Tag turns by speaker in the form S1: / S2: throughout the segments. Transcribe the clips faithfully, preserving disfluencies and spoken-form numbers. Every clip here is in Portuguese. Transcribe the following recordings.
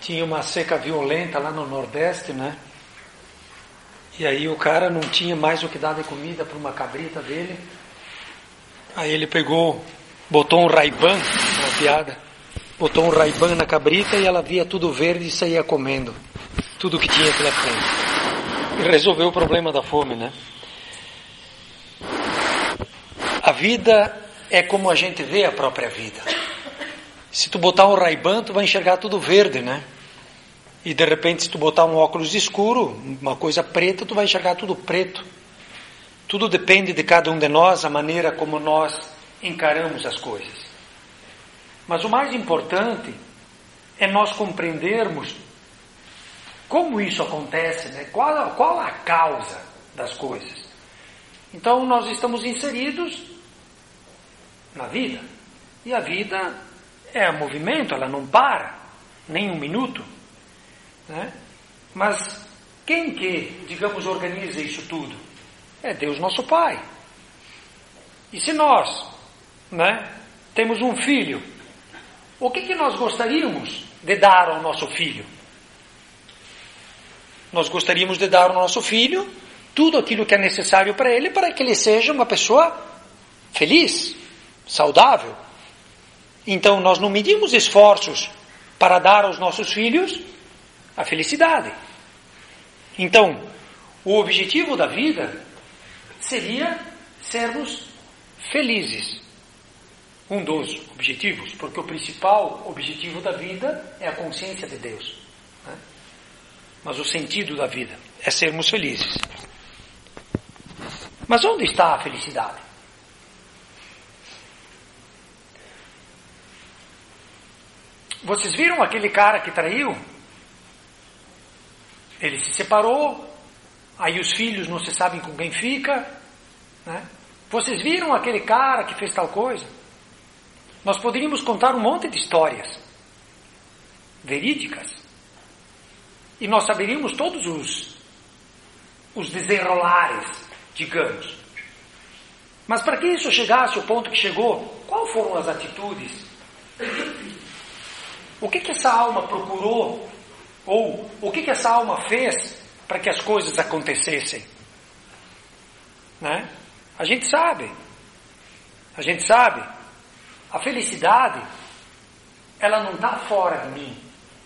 S1: tinha uma seca violenta lá no Nordeste, né? E aí o cara não tinha mais o que dar de comida para uma cabrita dele. Aí ele pegou, botou um Ray-Ban, uma piada, botou um Ray-Ban na cabrita e ela via tudo verde e saía comendo tudo que tinha pela frente. E resolveu o problema da fome, né? A vida é como a gente vê a própria vida. Se tu botar um Ray-Ban, tu vai enxergar tudo verde, né? E de repente, se tu botar um óculos escuro, uma coisa preta, tu vai enxergar tudo preto. Tudo depende de cada um de nós, a maneira como nós encaramos as coisas. Mas o mais importante é nós compreendermos como isso acontece, né? Qual, qual a causa das coisas. Então, nós estamos inseridos na vida. E a vida é um movimento, ela não para, nem um minuto. Né? Mas quem que, digamos, organiza isso tudo? É Deus nosso Pai. E se nós, né, temos um filho, o que que nós gostaríamos de dar ao nosso filho? Nós gostaríamos de dar ao nosso filho tudo aquilo que é necessário para ele, para que ele seja uma pessoa feliz, saudável. Então nós não medimos esforços para dar aos nossos filhos a felicidade. Então, o objetivo da vida seria sermos felizes. Um dos objetivos, porque o principal objetivo da vida é a consciência de Deus. Né? Mas o sentido da vida é sermos felizes. Mas onde está a felicidade? Vocês viram aquele cara que traiu? Ele se separou, aí os filhos não se sabem com quem fica. Né? Vocês viram aquele cara que fez tal coisa? Nós poderíamos contar um monte de histórias verídicas. E nós saberíamos todos os, os desenrolares, digamos. Mas para que isso chegasse ao ponto que chegou, quais foram as atitudes? O que que essa alma procurou? Ou o que que essa alma fez para que as coisas acontecessem? Né? A gente sabe. A gente sabe. A felicidade, ela não está fora de mim.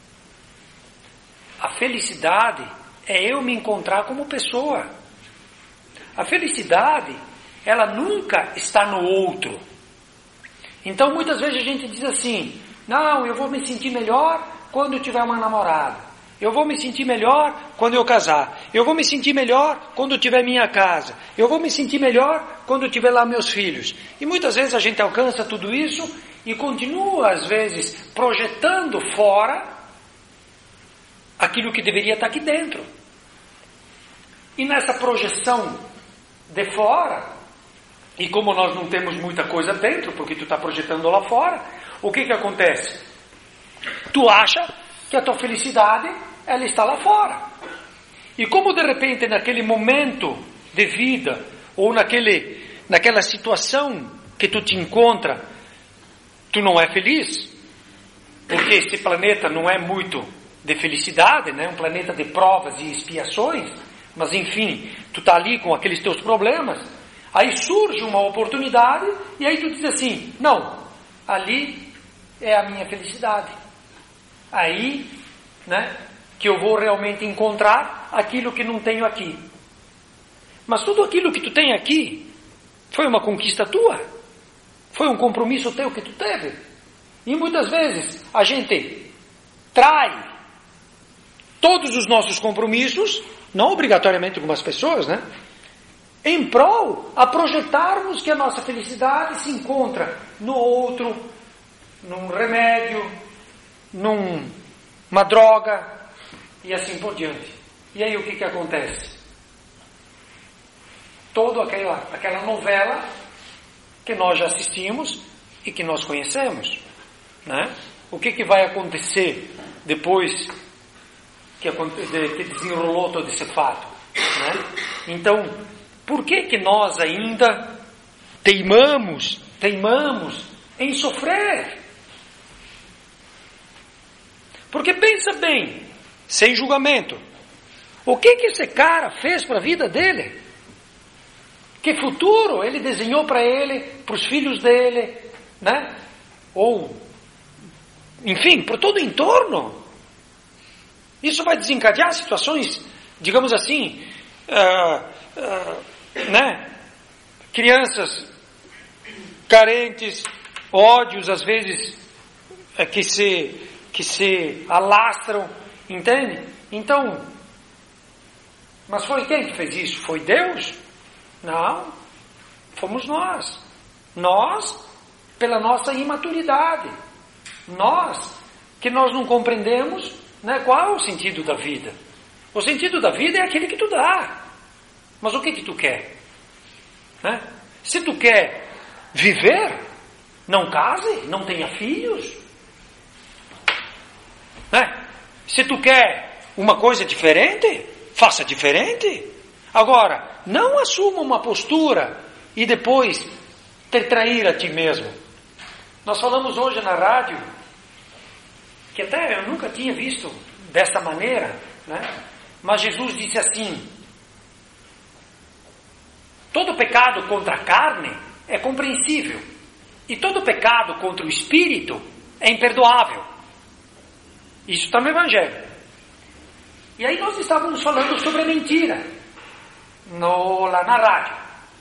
S1: A felicidade é eu me encontrar como pessoa. A felicidade, ela nunca está no outro. Então muitas vezes a gente diz assim: não, eu vou me sentir melhor quando eu tiver uma namorada. Eu vou me sentir melhor quando eu casar. Eu vou me sentir melhor quando eu tiver minha casa. Eu vou me sentir melhor quando eu tiver lá meus filhos. E muitas vezes a gente alcança tudo isso e continua, às vezes, projetando fora aquilo que deveria estar aqui dentro. E nessa projeção de fora, e como nós não temos muita coisa dentro, porque tu está projetando lá fora, o que que acontece? Tu acha que a tua felicidade, ela está lá fora. E como de repente naquele momento de vida, ou naquele, naquela situação que tu te encontra, tu não é feliz, porque esse planeta não é muito de felicidade, né? Um planeta de provas e expiações, mas enfim, tu está ali com aqueles teus problemas, aí surge uma oportunidade, e aí tu diz assim: não, ali é a minha felicidade. Aí, né, que eu vou realmente encontrar aquilo que não tenho aqui. Mas tudo aquilo que tu tem aqui foi uma conquista tua, foi um compromisso teu que tu teve. E muitas vezes a gente trai todos os nossos compromissos, não obrigatoriamente algumas pessoas, né, em prol a projetarmos que a nossa felicidade se encontra no outro, num remédio, numa droga e assim por diante. E aí o que que acontece? Toda aquela, aquela novela que nós já assistimos e que nós conhecemos, né? O que que vai acontecer depois que, que desenrolou todo esse fato, né? Então, por que que nós ainda teimamos, teimamos em sofrer? Porque pensa bem, sem julgamento, o que que esse cara fez para a vida dele? Que futuro ele desenhou para ele, para os filhos dele, né? Ou, enfim, para todo o entorno. Isso vai desencadear situações, digamos assim, uh, uh, né? Crianças carentes, ódios às vezes uh, que se que se alastram, entende? Então, mas foi quem que fez isso? Foi Deus? Não, fomos nós. Nós, pela nossa imaturidade. Nós, que nós não compreendemos, né, qual é o sentido da vida. O sentido da vida é aquele que tu dá. Mas o que que tu quer? Né? Se tu quer viver, não case, não tenha filhos. Né? Se tu quer uma coisa diferente, faça diferente. Agora, não assuma uma postura e depois te trair a ti mesmo. Nós falamos hoje na rádio, que até eu nunca tinha visto dessa maneira, né? Mas Jesus disse assim: todo pecado contra a carne é compreensível, e todo pecado contra o espírito é imperdoável. Isso está no Evangelho. E aí nós estávamos falando sobre a mentira, no, lá na rádio.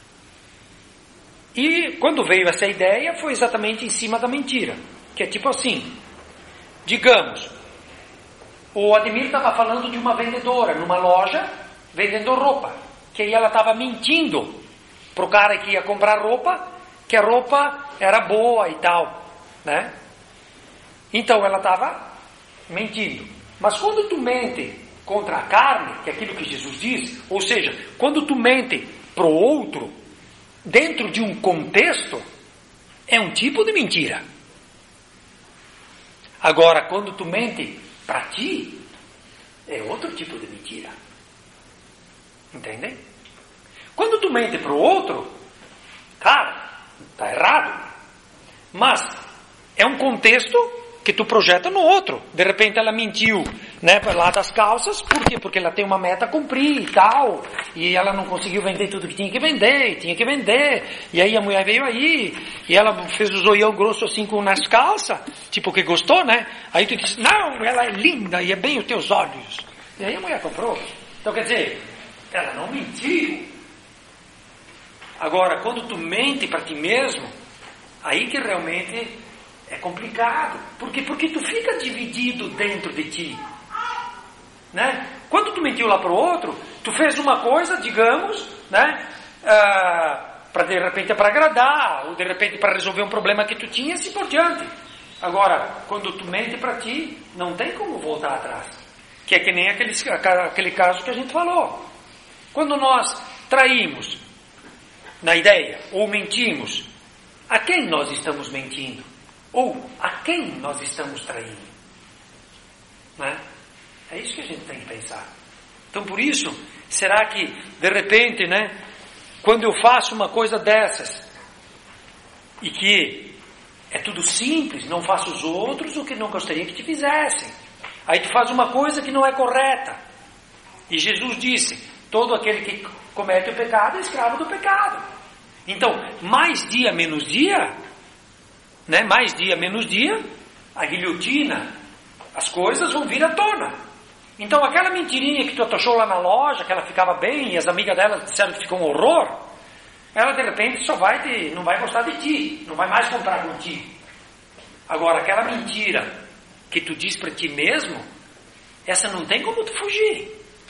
S1: E quando veio essa ideia, foi exatamente em cima da mentira. Que é tipo assim, digamos, o Ademir estava falando de uma vendedora numa loja, vendendo roupa. Que aí ela estava mentindo para o cara que ia comprar roupa, que a roupa era boa e tal, né? Então ela estava mentindo. Mas quando tu mente contra a carne, que é aquilo que Jesus diz, ou seja, quando tu mente para o outro, dentro de um contexto, é um tipo de mentira. Agora, quando tu mente para ti, é outro tipo de mentira. Entende? Quando tu mente para o outro, cara, está errado. Mas é um contexto que tu projeta no outro. De repente ela mentiu, né, lá das calças. Por quê? Porque ela tem uma meta a cumprir e tal. E ela não conseguiu vender tudo que tinha que vender. E tinha que vender. E aí a mulher veio aí. E ela fez o zoião grosso assim com nas calças. Tipo que gostou, né? Aí tu disse, não, ela é linda e é bem os teus olhos. E aí a mulher comprou. Então quer dizer, ela não mentiu. Agora, quando tu mente para ti mesmo, aí que realmente é complicado. Por quê? Porque tu fica dividido dentro de ti. Né? Quando tu mentiu lá para o outro, tu fez uma coisa, digamos, né? Ah, para de repente para agradar, ou de repente para resolver um problema que tu tinha, assim por diante. Agora, quando tu mente para ti, não tem como voltar atrás. Que é que nem aquele, aquele caso que a gente falou. Quando nós traímos na ideia, ou mentimos, a quem nós estamos mentindo? Ou a quem nós estamos traindo? Né? É isso que a gente tem que pensar. Então, por isso, será que, de repente, né, quando eu faço uma coisa dessas, e que é tudo simples, não faço os outros o que não gostaria que te fizessem. Aí tu faz uma coisa que não é correta. E Jesus disse, todo aquele que comete o pecado é escravo do pecado. Então, mais dia, menos dia, né? Mais dia, menos dia, a guilhotina, as coisas vão vir à tona. Então aquela mentirinha que tu atochou lá na loja, que ela ficava bem, e as amigas dela disseram que ficou um horror, ela de repente só vai te, não vai gostar de ti, não vai mais comprar contigo. Agora aquela mentira que tu diz para ti mesmo, essa não tem como tu fugir.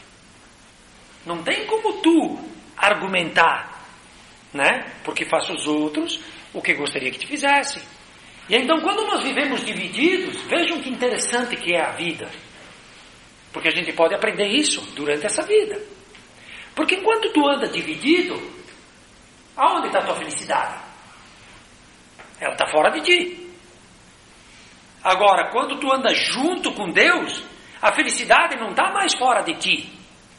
S1: Não tem como tu argumentar, né? Porque faça os outros o que gostaria que te fizessem. E então, quando nós vivemos divididos, vejam que interessante que é a vida. Porque a gente pode aprender isso durante essa vida. Porque enquanto tu anda dividido, aonde está a tua felicidade? Ela está fora de ti. Agora, quando tu anda junto com Deus, a felicidade não está mais fora de ti.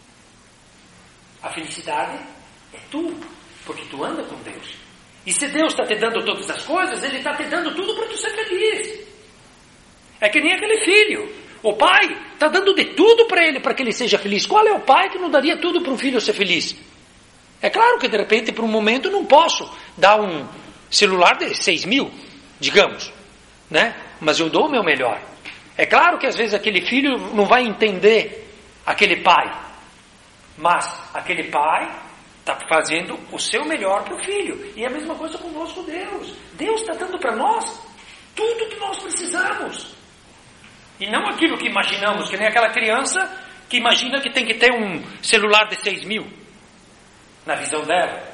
S1: A felicidade é tu, porque tu anda com Deus. E se Deus está te dando todas as coisas, Ele está te dando tudo para tu ser feliz. É que nem aquele filho. O pai está dando de tudo para ele, para que ele seja feliz. Qual é o pai que não daria tudo para um filho ser feliz? É claro que de repente, por um momento, não posso dar um celular de seis mil, digamos, né? Mas eu dou o meu melhor. É claro que às vezes aquele filho não vai entender aquele pai, mas aquele pai está fazendo o seu melhor para o filho. E é a mesma coisa conosco, Deus. Deus está dando para nós tudo que nós precisamos. E não aquilo que imaginamos, que nem aquela criança que imagina que tem que ter um celular de seis mil, na visão dela.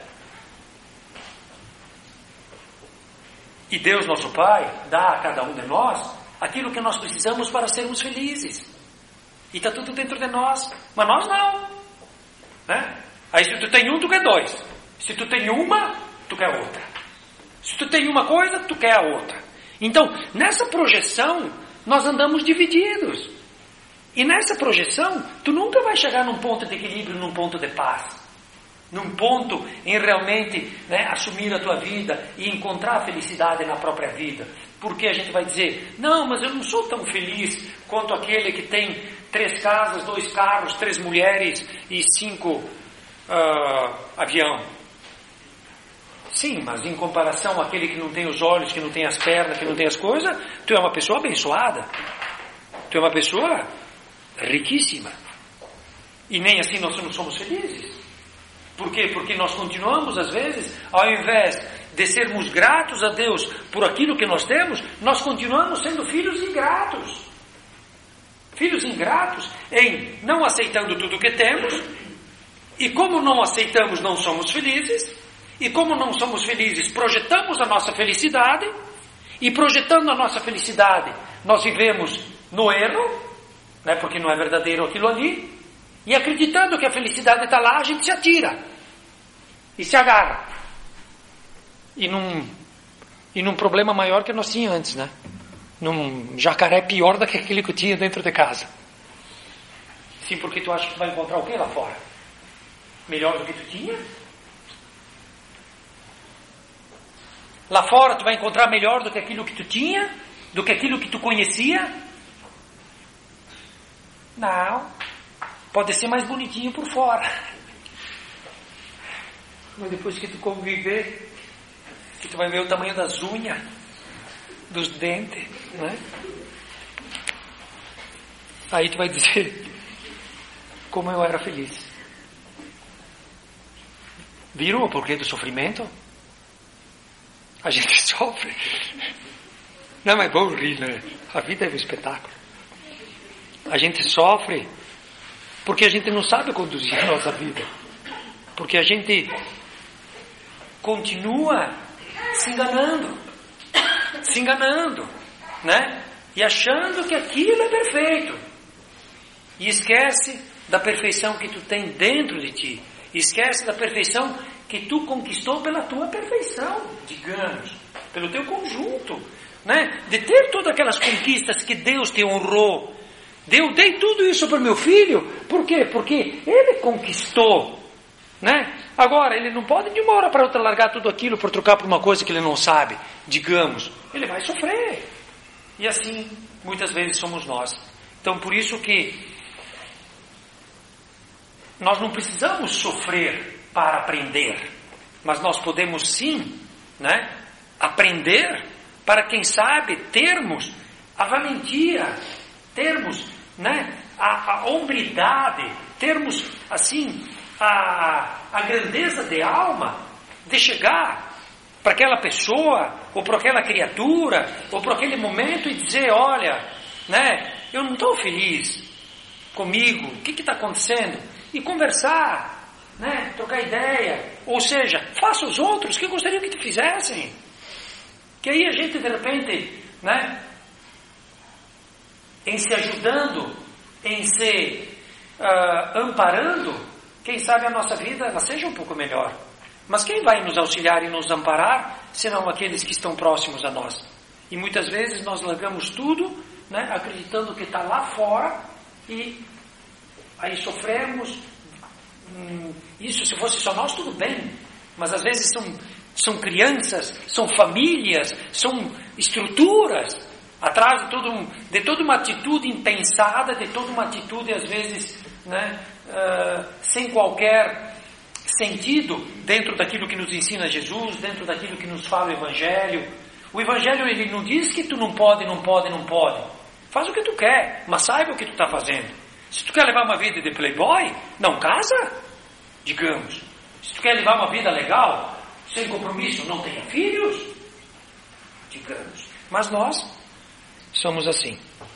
S1: E Deus, nosso Pai, dá a cada um de nós aquilo que nós precisamos para sermos felizes. E está tudo dentro de nós. Mas nós não. Né? Aí se tu tem um, tu quer dois. Se tu tem uma, tu quer outra. Se tu tem uma coisa, tu quer a outra. Então, nessa projeção, nós andamos divididos. E nessa projeção, tu nunca vai chegar num ponto de equilíbrio, num ponto de paz. Num ponto em realmente, né, assumir a tua vida e encontrar a felicidade na própria vida. Porque a gente vai dizer, não, mas eu não sou tão feliz quanto aquele que tem três casas, dois carros, três mulheres e cinco uh, avião. Sim, mas em comparação àquele que não tem os olhos, que não tem as pernas, que não tem as coisas, tu é uma pessoa abençoada. Tu é uma pessoa riquíssima. E nem assim nós não somos felizes. Por quê? Porque nós continuamos, às vezes, ao invés de sermos gratos a Deus por aquilo que nós temos, nós continuamos sendo filhos ingratos. Filhos ingratos em não aceitando tudo o que temos, e como não aceitamos, não somos felizes, e como não somos felizes, projetamos a nossa felicidade, e projetando a nossa felicidade, nós vivemos no erro, né, porque não é verdadeiro aquilo ali, e acreditando que a felicidade está lá, a gente se atira e se agarra. E num, e num problema maior que nós tínhamos antes, né? Num jacaré pior do que aquele que eu tinha dentro de casa. Sim, porque tu acha que tu vai encontrar o que lá fora? Melhor do que tu tinha? Lá fora tu vai encontrar melhor do que aquilo que tu tinha? Do que aquilo que tu conhecia? Não. Pode ser mais bonitinho por fora, mas depois que tu conviver, que tu vai ver o tamanho das unhas, dos dentes, né? Aí tu vai dizer, como eu era feliz. Viram o porquê do sofrimento? A gente sofre. Não, mas é bom rir, né? A vida é um espetáculo. A gente sofre porque a gente não sabe conduzir a nossa vida. Porque a gente continua se enganando. Se enganando, né? E achando que aquilo é perfeito. E esquece da perfeição que tu tem dentro de ti. Esquece da perfeição que tu conquistou pela tua perfeição, digamos. Pelo teu conjunto, né? De ter todas aquelas conquistas que Deus te honrou. Eu dei tudo isso para o meu filho, por quê? Porque ele conquistou, né? Agora, ele não pode de uma hora para outra largar tudo aquilo para trocar por uma coisa que ele não sabe, digamos. Ele vai sofrer. E assim, muitas vezes somos nós. Então, por isso que nós não precisamos sofrer para aprender, mas nós podemos sim, né, aprender para, quem sabe, termos a valentia, termos, né, a, a hombridade, termos assim a, a grandeza de alma de chegar para aquela pessoa ou para aquela criatura ou para aquele momento e dizer, olha, né, eu não estou feliz comigo, o que está acontecendo? E conversar, né, trocar ideia, ou seja, faça os outros que gostariam que te fizessem, que aí a gente de repente, né, em se ajudando, em se uh, amparando, quem sabe a nossa vida ela seja um pouco melhor. Mas quem vai nos auxiliar e nos amparar, senão aqueles que estão próximos a nós? E muitas vezes nós largamos tudo, né, acreditando que está lá fora, e aí sofremos. Hum, isso se fosse só nós, tudo bem. Mas às vezes são, são crianças, são famílias, são estruturas, atrás de, todo um, de toda uma atitude impensada, de toda uma atitude, às vezes, né, uh, sem qualquer sentido, dentro daquilo que nos ensina Jesus, dentro daquilo que nos fala o Evangelho. O Evangelho, ele não diz que tu não pode, não pode, não pode. Faz o que tu quer, mas saiba o que tu está fazendo. Se tu quer levar uma vida de playboy, não casa, digamos. Se tu quer levar uma vida legal, sem compromisso, não tenha filhos, digamos. Mas nós somos assim.